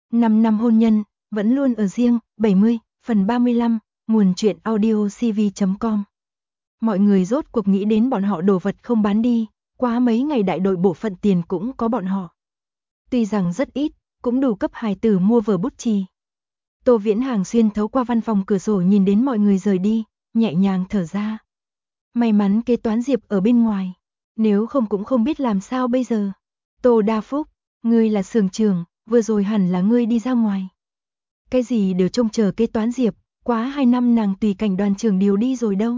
5 năm hôn nhân, vẫn luôn ở riêng, 70, phần 35, nguồn truyện audio cv.com. Mọi người rốt cuộc nghĩ đến bọn họ đồ vật không bán đi, quá mấy ngày đại đội bộ phận tiền cũng có bọn họ. Tuy rằng rất ít, cũng đủ cấp hài tử mua vở bút chì. Tô Viễn Hàng xuyên thấu qua văn phòng cửa sổ nhìn đến mọi người rời đi, nhẹ nhàng thở ra. May mắn kế toán Diệp ở bên ngoài, nếu không cũng không biết làm sao bây giờ. Tô Đa Phúc, ngươi là xưởng trưởng, vừa rồi hẳn là ngươi đi ra ngoài. Cái gì đều trông chờ kế toán Diệp, quá 2 năm nàng tùy cảnh đoàn trưởng điều đi rồi đâu.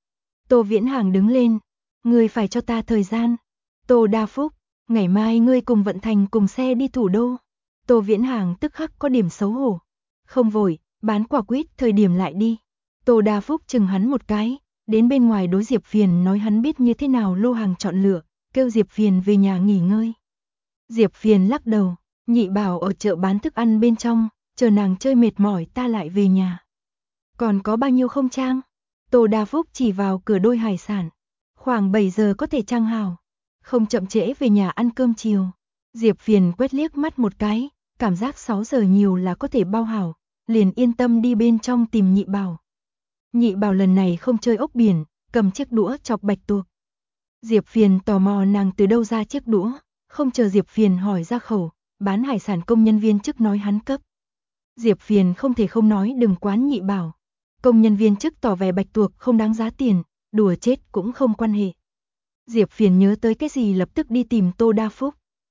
Tô Viễn Hàng đứng lên, ngươi phải cho ta thời gian. Tô Đa Phúc, ngày mai ngươi cùng Vận Thành cùng xe đi thủ đô. Tô Viễn Hàng tức khắc có điểm xấu hổ. Không vội, bán quả quýt thời điểm lại đi. Tô Đa Phúc chừng hắn một cái, đến bên ngoài đối Diệp Phiền nói hắn biết như thế nào lô hàng chọn lựa, kêu Diệp Phiền về nhà nghỉ ngơi. Diệp Phiền lắc đầu, nhị bảo ở chợ bán thức ăn bên trong, chờ nàng chơi mệt mỏi ta lại về nhà. Còn có bao nhiêu không trang? Tô Đa Phúc chỉ vào cửa đôi hải sản. Khoảng 7 giờ có thể trang hào. Không chậm trễ về nhà ăn cơm chiều. Diệp Phiền quét liếc mắt một cái, cảm giác 6 giờ nhiều là có thể bao hảo, liền yên tâm đi bên trong tìm nhị bảo. Nhị bảo lần này không chơi ốc biển, cầm chiếc đũa chọc bạch tuộc. Diệp Phiền tò mò nàng từ đâu ra chiếc đũa, không chờ Diệp Phiền hỏi ra khẩu, bán hải sản công nhân viên chức nói hắn cấp. Diệp Phiền không thể không nói đừng quán nhị bảo. Công nhân viên chức tỏ vẻ bạch tuộc không đáng giá tiền, đùa chết cũng không quan hệ. Diệp Phiền nhớ tới cái gì lập tức đi tìm Tô Đa Phúc.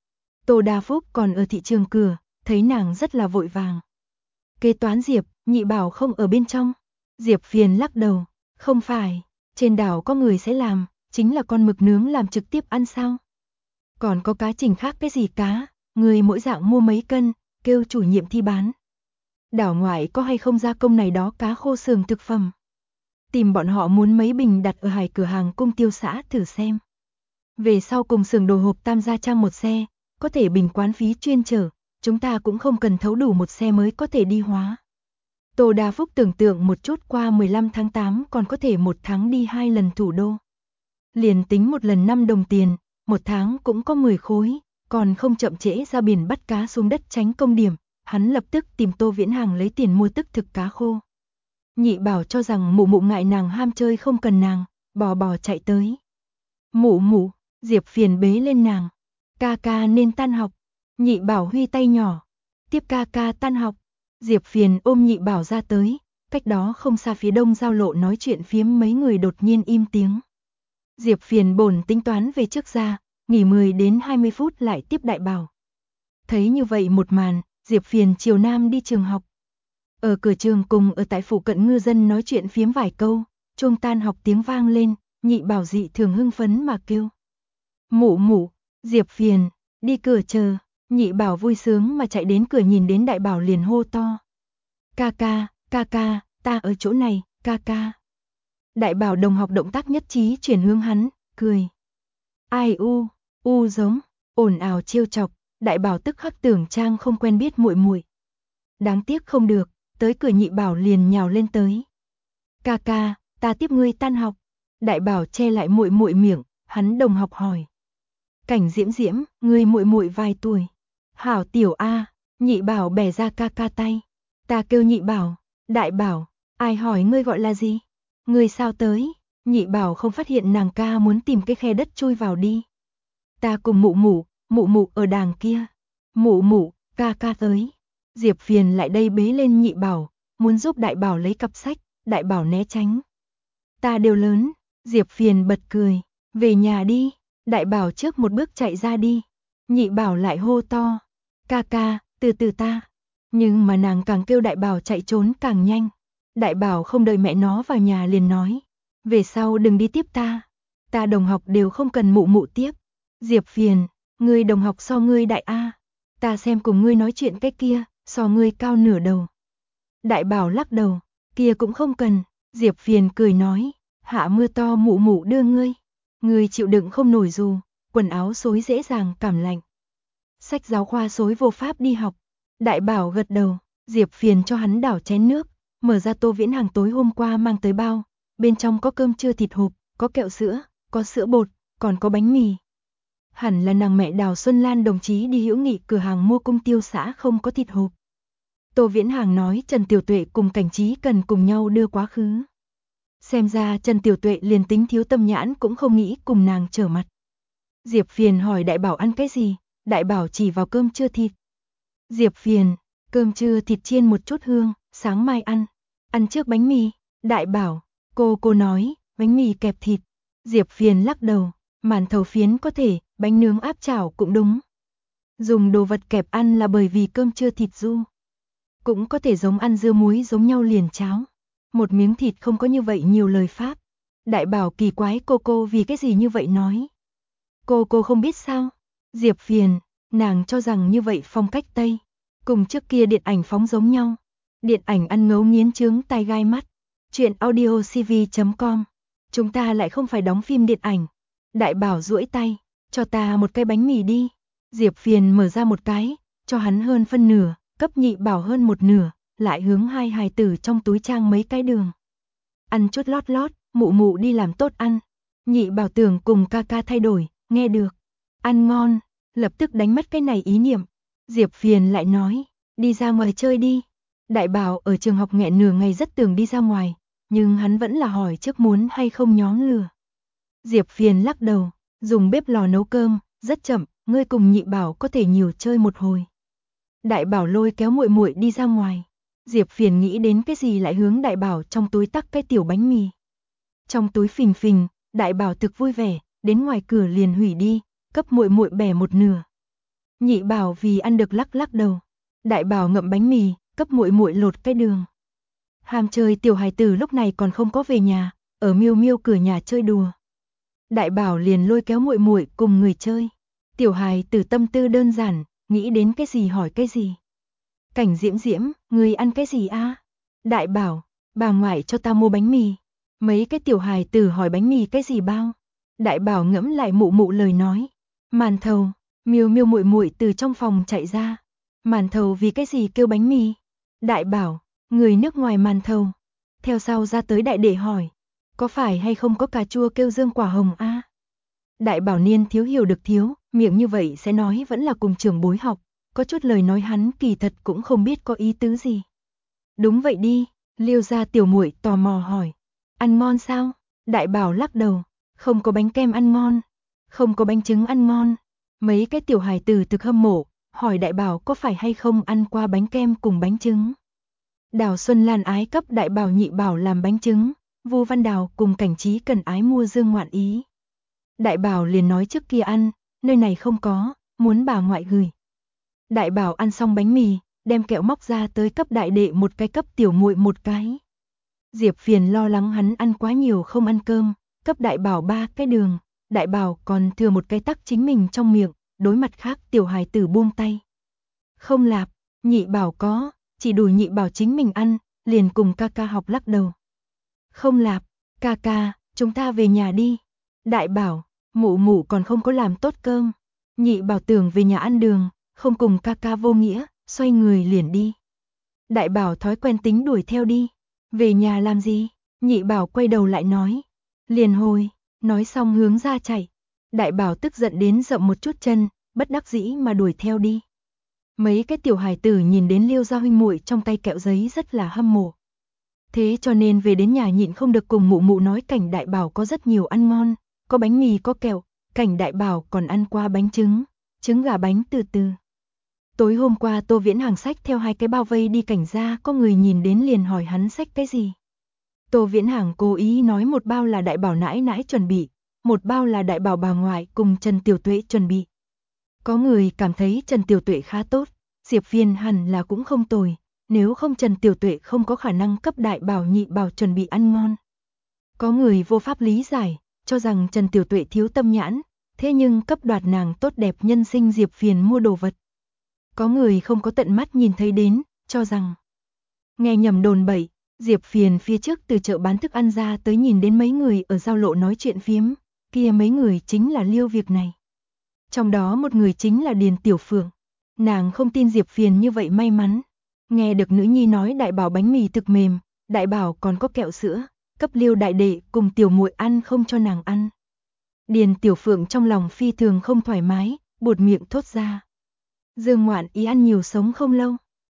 Tô Đa Phúc còn ở thị trường cửa, thấy nàng rất là vội vàng. Kế toán Diệp, nhị bảo không ở bên trong. Diệp Phiền lắc đầu, không phải, trên đảo có người sẽ làm, chính là con mực nướng làm trực tiếp ăn sao. Còn có cá trình khác cái gì cá, người mỗi dạng mua mấy cân, kêu chủ nhiệm thi bán. Đảo ngoại có hay không gia công này đó cá khô sườn thực phẩm. Tìm bọn họ muốn mấy bình đặt ở hải cửa hàng Cung Tiêu xã thử xem. Về sau cùng xưởng đồ hộp Tam Gia Trang một xe, có thể bình quán phí chuyên chở, chúng ta cũng không cần thấu đủ một xe mới có thể đi hóa. Tô Đa Phúc tưởng tượng một chút qua 15 tháng 8 còn có thể một tháng đi 2 lần thủ đô. Liền tính một lần 5 đồng tiền, một tháng cũng có 10 khối, còn không chậm trễ ra biển bắt cá xuống đất tránh công điểm, hắn lập tức tìm Tô Viễn Hàng lấy tiền mua tức thực cá khô. Nhị bảo cho rằng mụ mụ ngại nàng ham chơi không cần nàng, bò chạy tới. Mụ, Diệp Phiền bế lên nàng. Ca ca nên tan học. Nhị bảo huy tay nhỏ. Tiếp ca ca tan học. Diệp Phiền ôm nhị bảo ra tới. Cách đó không xa phía đông giao lộ nói chuyện phiếm mấy người đột nhiên im tiếng. Diệp Phiền bổn tính toán về trước ra, nghỉ 10 đến 20 phút lại tiếp đại bảo. Thấy như vậy một màn, Diệp Phiền chiều nam đi trường học. Ở cửa trường cùng ở tại phụ cận ngư dân nói chuyện phiếm vài câu, chuông tan học tiếng vang lên, nhị bảo dị thường hưng phấn mà kêu. Mụ, Diệp Phiền, đi cửa chờ, nhị bảo vui sướng mà chạy đến cửa nhìn đến đại bảo liền hô to. Ca ca, ta ở chỗ này, ca ca. Đại bảo đồng học động tác nhất trí chuyển hướng hắn, cười. Ai giống, ồn ào trêu chọc, đại bảo tức khắc tưởng trang không quen biết muội muội. Đáng tiếc không được, tới cửa nhị bảo liền nhào lên tới. Ca ca, ta tiếp ngươi tan học. Đại bảo che lại muội muội miệng, hắn đồng học hỏi. Cảnh Diễm, ngươi muội muội vài tuổi? Hảo tiểu a, nhị bảo bẻ ra ca ca tay. Ta kêu nhị bảo, đại bảo, ai hỏi ngươi gọi là gì? Ngươi sao tới? Nhị bảo không phát hiện nàng ca muốn tìm cái khe đất chui vào đi. Ta cùng mụ ở đàng kia. Mụ, ca tới. Diệp Phiền lại đây bế lên nhị bảo, muốn giúp đại bảo lấy cặp sách, đại bảo né tránh. Ta đều lớn, Diệp Phiền bật cười, về nhà đi, đại bảo trước một bước chạy ra đi. Nhị bảo lại hô to, ca, từ từ ta. Nhưng mà nàng càng kêu đại bảo chạy trốn càng nhanh. Đại bảo không đợi mẹ nó vào nhà liền nói, về sau đừng đi tiếp ta đồng học đều không cần mụ tiếp. Diệp Phiền, ngươi đồng học so ngươi đại a, ta xem cùng ngươi nói chuyện cái kia, so ngươi cao nửa đầu. Đại bảo lắc đầu, kia cũng không cần. Diệp Phiền cười nói, hạ mưa to mụ đưa ngươi chịu đựng không nổi dù, quần áo xối dễ dàng cảm lạnh. Sách giáo khoa xối vô pháp đi học. Đại bảo gật đầu, Diệp Phiền cho hắn đảo chén nước, mở ra Tô Viễn Hàng tối hôm qua mang tới bao, bên trong có cơm trưa thịt hộp, có kẹo sữa, có sữa bột, còn có bánh mì. Hẳn là nàng mẹ Đào Xuân Lan đồng chí đi hữu nghị cửa hàng mua Cung Tiêu xã không có thịt hộp. Tô Viễn Hàng nói Trần Tiểu Tuệ cùng Cảnh Trí cần cùng nhau đưa quá khứ. Xem ra Trần Tiểu Tuệ liền tính thiếu tâm nhãn cũng không nghĩ cùng nàng trở mặt. Diệp Phiền hỏi Đại Bảo ăn cái gì, Đại Bảo chỉ vào cơm trưa thịt. Diệp Phiền, cơm trưa thịt chiên một chút hương, sáng mai ăn trước bánh mì. Đại Bảo, cô nói, bánh mì kẹp thịt. Diệp Phiền lắc đầu, màn thầu phiến có thể, bánh nướng áp chảo cũng đúng. Dùng đồ vật kẹp ăn là bởi vì cơm trưa thịt ru. Cũng có thể giống ăn dưa muối giống nhau liền cháo. Một miếng thịt không có như vậy nhiều lời pháp. Đại Bảo kỳ quái cô vì cái gì như vậy nói. Cô không biết sao. Diệp Phiền, nàng cho rằng như vậy phong cách Tây. Cùng trước kia điện ảnh phóng giống nhau. Điện ảnh ăn ngấu nghiến chướng tai gai mắt. Chuyện audiocv.com. Chúng ta lại không phải đóng phim điện ảnh. Đại Bảo duỗi tay, cho ta một cái bánh mì đi. Diệp Phiền mở ra một cái, cho hắn hơn phân nửa, cấp Nhị Bảo hơn một nửa, lại hướng hai hài tử trong túi trang mấy cái đường. Ăn chút lót, mụ đi làm tốt ăn. Nhị Bảo tưởng cùng ca thay đổi, nghe được. Ăn ngon, lập tức đánh mất cái này ý niệm. Diệp Phiền lại nói, đi ra ngoài chơi đi. Đại Bảo ở trường học nghẹn nửa ngày rất tưởng đi ra ngoài, nhưng hắn vẫn là hỏi trước muốn hay không nhóm lửa. Diệp Phiền lắc đầu, dùng bếp lò nấu cơm, rất chậm, ngươi cùng Nhị Bảo có thể nhiều chơi một hồi. Đại Bảo lôi kéo muội đi ra ngoài. Diệp Phiền nghĩ đến cái gì lại hướng Đại Bảo trong túi tắc cái tiểu bánh mì. Trong túi phình, Đại Bảo thực vui vẻ, đến ngoài cửa liền hủy đi, cấp muội bẻ một nửa. Nhị Bảo vì ăn được lắc đầu. Đại Bảo ngậm bánh mì, cấp muội lột cái đường. Ham chơi tiểu hài tử lúc này còn không có về nhà, ở Miêu cửa nhà chơi đùa. Đại Bảo liền lôi kéo muội cùng người chơi. Tiểu hài tử tâm tư đơn giản, nghĩ đến cái gì hỏi cái gì. Cảnh Diễm, người ăn cái gì a? Đại Bảo, bà ngoại cho ta mua bánh mì. Mấy cái tiểu hài tử hỏi bánh mì cái gì bao. Đại Bảo ngẫm lại mụ lời nói. Màn thầu, Miêu muội từ trong phòng chạy ra. Màn thầu vì cái gì kêu bánh mì? Đại Bảo, người nước ngoài màn thầu. Theo sau ra tới đại đệ hỏi, có phải hay không có cà chua kêu dương quả hồng a? Đại Bảo niên thiếu hiểu được thiếu, miệng như vậy sẽ nói vẫn là cùng trưởng bối học, có chút lời nói hắn kỳ thật cũng không biết có ý tứ gì. Đúng vậy đi, Liêu gia tiểu muội tò mò hỏi, ăn ngon sao? Đại Bảo lắc đầu, không có bánh kem ăn ngon, không có bánh trứng ăn ngon. Mấy cái tiểu hài tử thực hâm mộ, hỏi Đại Bảo có phải hay không ăn qua bánh kem cùng bánh trứng. Đào Xuân Lan ái cấp Đại Bảo Nhị Bảo làm bánh trứng, Vu Văn Đào cùng Cảnh Trí cần ái mua dương ngoạn ý. Đại Bảo liền nói trước kia ăn, nơi này không có, muốn bà ngoại gửi. Đại Bảo ăn xong bánh mì, đem kẹo móc ra tới cấp đại đệ một cái cấp tiểu muội một cái. Diệp Phiền lo lắng hắn ăn quá nhiều không ăn cơm, cấp Đại Bảo 3 cái đường, Đại Bảo còn thừa một cái tắc chính mình trong miệng, đối mặt khác tiểu hài tử buông tay. Không lạp, Nhị Bảo có, chỉ đủ Nhị Bảo chính mình ăn, liền cùng ca học lắc đầu. Không lạp, ca, chúng ta về nhà đi. Đại Bảo, mụ còn không có làm tốt cơm. Nhị Bảo tưởng về nhà ăn đường, không cùng ca vô nghĩa, xoay người liền đi. Đại Bảo thói quen tính đuổi theo đi. Về nhà làm gì? Nhị Bảo quay đầu lại nói. Liền hồi, nói xong hướng ra chạy. Đại Bảo tức giận đến dậm một chút chân, bất đắc dĩ mà đuổi theo đi. Mấy cái tiểu hài tử nhìn đến Liêu gia huynh muội trong tay kẹo giấy rất là hâm mộ. Thế cho nên về đến nhà nhịn không được cùng mụ nói Cảnh Đại Bảo có rất nhiều ăn ngon, có bánh mì có kẹo, Cảnh Đại Bảo còn ăn qua bánh trứng gà bánh từ. Tối hôm qua Tô Viễn Hàng xách theo 2 cái bao vây đi Cảnh gia, có người nhìn đến liền hỏi hắn xách cái gì. Tô Viễn Hàng cố ý nói một bao là Đại Bảo nãi chuẩn bị, một bao là Đại Bảo bà ngoại cùng Trần Tiểu Tuệ chuẩn bị. Có người cảm thấy Trần Tiểu Tuệ khá tốt, Diệp Phiền hẳn là cũng không tồi, nếu không Trần Tiểu Tuệ không có khả năng cấp Đại Bảo Nhị Bảo chuẩn bị ăn ngon. Có người vô pháp lý giải, cho rằng Trần Tiểu Tuệ thiếu tâm nhãn, thế nhưng cấp đoạt nàng tốt đẹp nhân sinh Diệp Phiền mua đồ vật. Có người không có tận mắt nhìn thấy đến, cho rằng nghe nhầm đồn bậy, Diệp Phiền phía trước từ chợ bán thức ăn ra tới nhìn đến mấy người ở giao lộ nói chuyện phiếm, kia mấy người chính là Liêu việc này. Trong đó một người chính là Điền Tiểu Phượng. Nàng không tin Diệp Phiền như vậy may mắn. Nghe được nữ nhi nói Đại Bảo bánh mì thực mềm, Đại Bảo còn có kẹo sữa, cấp Liêu đại đệ cùng tiểu muội ăn không cho nàng ăn. Điền Tiểu Phượng trong lòng phi thường không thoải mái, buột miệng thốt ra. Dương ngoạn ý ăn nhiều sống không lâu.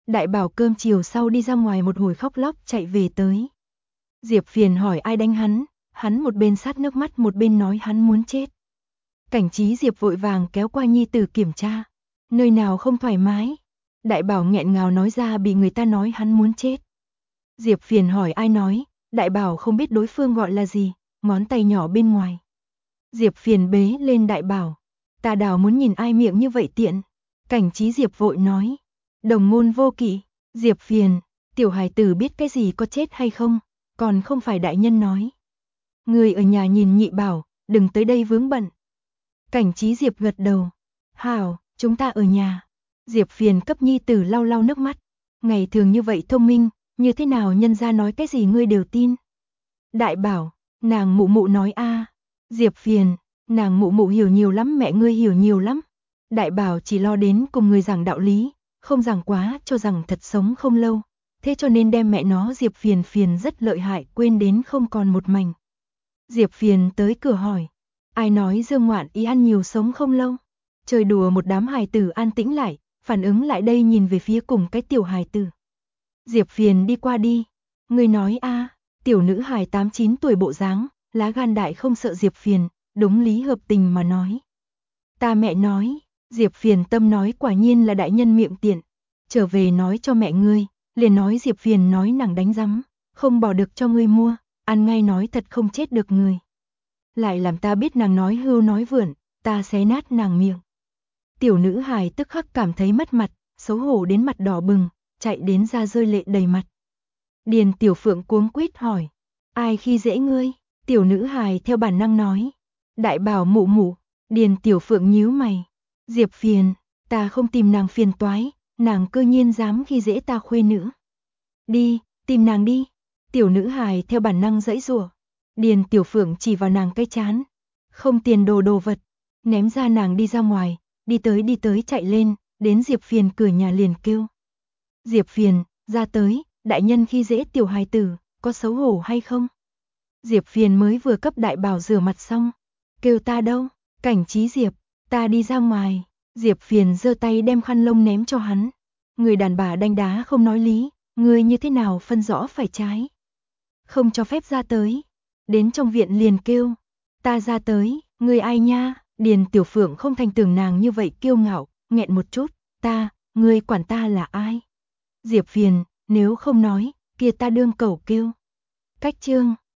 Đại Bảo cơm chiều sau đi ra ngoài một hồi khóc lóc chạy về tới. Diệp Phiền hỏi ai đánh hắn một bên sát nước mắt một bên nói hắn muốn chết. Cảnh Trí Diệp vội vàng kéo qua nhi tử kiểm tra. Nơi nào không thoải mái? Đại Bảo nghẹn ngào nói ra bị người ta nói hắn muốn chết. Diệp Phiền hỏi ai nói, Đại Bảo không biết đối phương gọi là gì, ngón tay nhỏ bên ngoài. Diệp Phiền bế lên Đại Bảo. Ta đào muốn nhìn ai miệng như vậy tiện. Cảnh Trí Diệp vội nói. Đồng môn vô kỵ. Diệp Phiền, tiểu hài tử biết cái gì có chết hay không, còn không phải đại nhân nói. Người ở nhà nhìn Nhị Bảo, đừng tới đây vướng bận. Cảnh Trí Diệp gật đầu. Hảo, chúng ta ở nhà. Diệp Phiền cấp nhi tử lau lau nước mắt. Ngày thường như vậy thông minh, như thế nào nhân gia nói cái gì ngươi đều tin. Đại Bảo, nàng mụ mụ nói a. Diệp Phiền, nàng mụ mụ hiểu nhiều lắm, mẹ ngươi hiểu nhiều lắm. Đại Bảo chỉ lo đến cùng người giảng đạo lý, không giảng quá cho rằng thật sống không lâu. Thế cho nên đem mẹ nó Diệp Phiền phiền rất lợi hại, quên đến không còn một mảnh. Diệp Phiền tới cửa hỏi. Ai nói Dương Ngoạn ý ăn nhiều sống không lâu? Chơi đùa một đám hài tử an tĩnh lại, phản ứng lại đây nhìn về phía cùng cái tiểu hài tử. Diệp Phiền đi qua đi. Người nói a, tiểu nữ hài 8-9 tuổi bộ dáng, lá gan đại không sợ Diệp Phiền, đúng lý hợp tình mà nói. Ta mẹ nói, Diệp Phiền tâm nói quả nhiên là đại nhân miệng tiện. Trở về nói cho mẹ ngươi, liền nói Diệp Phiền nói nàng đánh rắm, không bỏ được cho ngươi mua, ăn ngay nói thật không chết được người. Lại làm ta biết nàng nói hưu nói vượn, ta xé nát nàng miệng. Tiểu nữ hài tức khắc cảm thấy mất mặt, xấu hổ đến mặt đỏ bừng, chạy đến ra rơi lệ đầy mặt. Điền Tiểu Phượng cuống quýt hỏi, ai khi dễ ngươi? Tiểu nữ hài theo bản năng nói, Đại Bảo mụ mụ. Điền Tiểu Phượng nhíu mày, Diệp Phiền, ta không tìm nàng phiền toái, nàng cơ nhiên dám khi dễ ta khuê nữ. Đi, tìm nàng đi. Tiểu nữ hài theo bản năng giãy giụa. Điền Tiểu Phượng chỉ vào nàng cái chán, không tiền đồ vật, ném ra nàng đi ra ngoài, đi tới chạy lên, đến Diệp Phiền cửa nhà liền kêu. Diệp Phiền, ra tới, đại nhân khi dễ tiểu hài tử, có xấu hổ hay không? Diệp Phiền mới vừa cấp Đại Bảo rửa mặt xong, kêu ta đâu? Cảnh Trí Diệp, ta đi ra ngoài. Diệp Phiền giơ tay đem khăn lông ném cho hắn. Người đàn bà đanh đá không nói lý, ngươi như thế nào phân rõ phải trái? Không cho phép ra tới. Đến trong viện liền kêu, ta ra tới, ngươi ai nha? Điền Tiểu Phượng không thành tưởng nàng như vậy kiêu ngạo, nghẹn một chút, ngươi quản ta là ai? Diệp Phiền, nếu không nói, kia ta đương cẩu kêu. Cách chương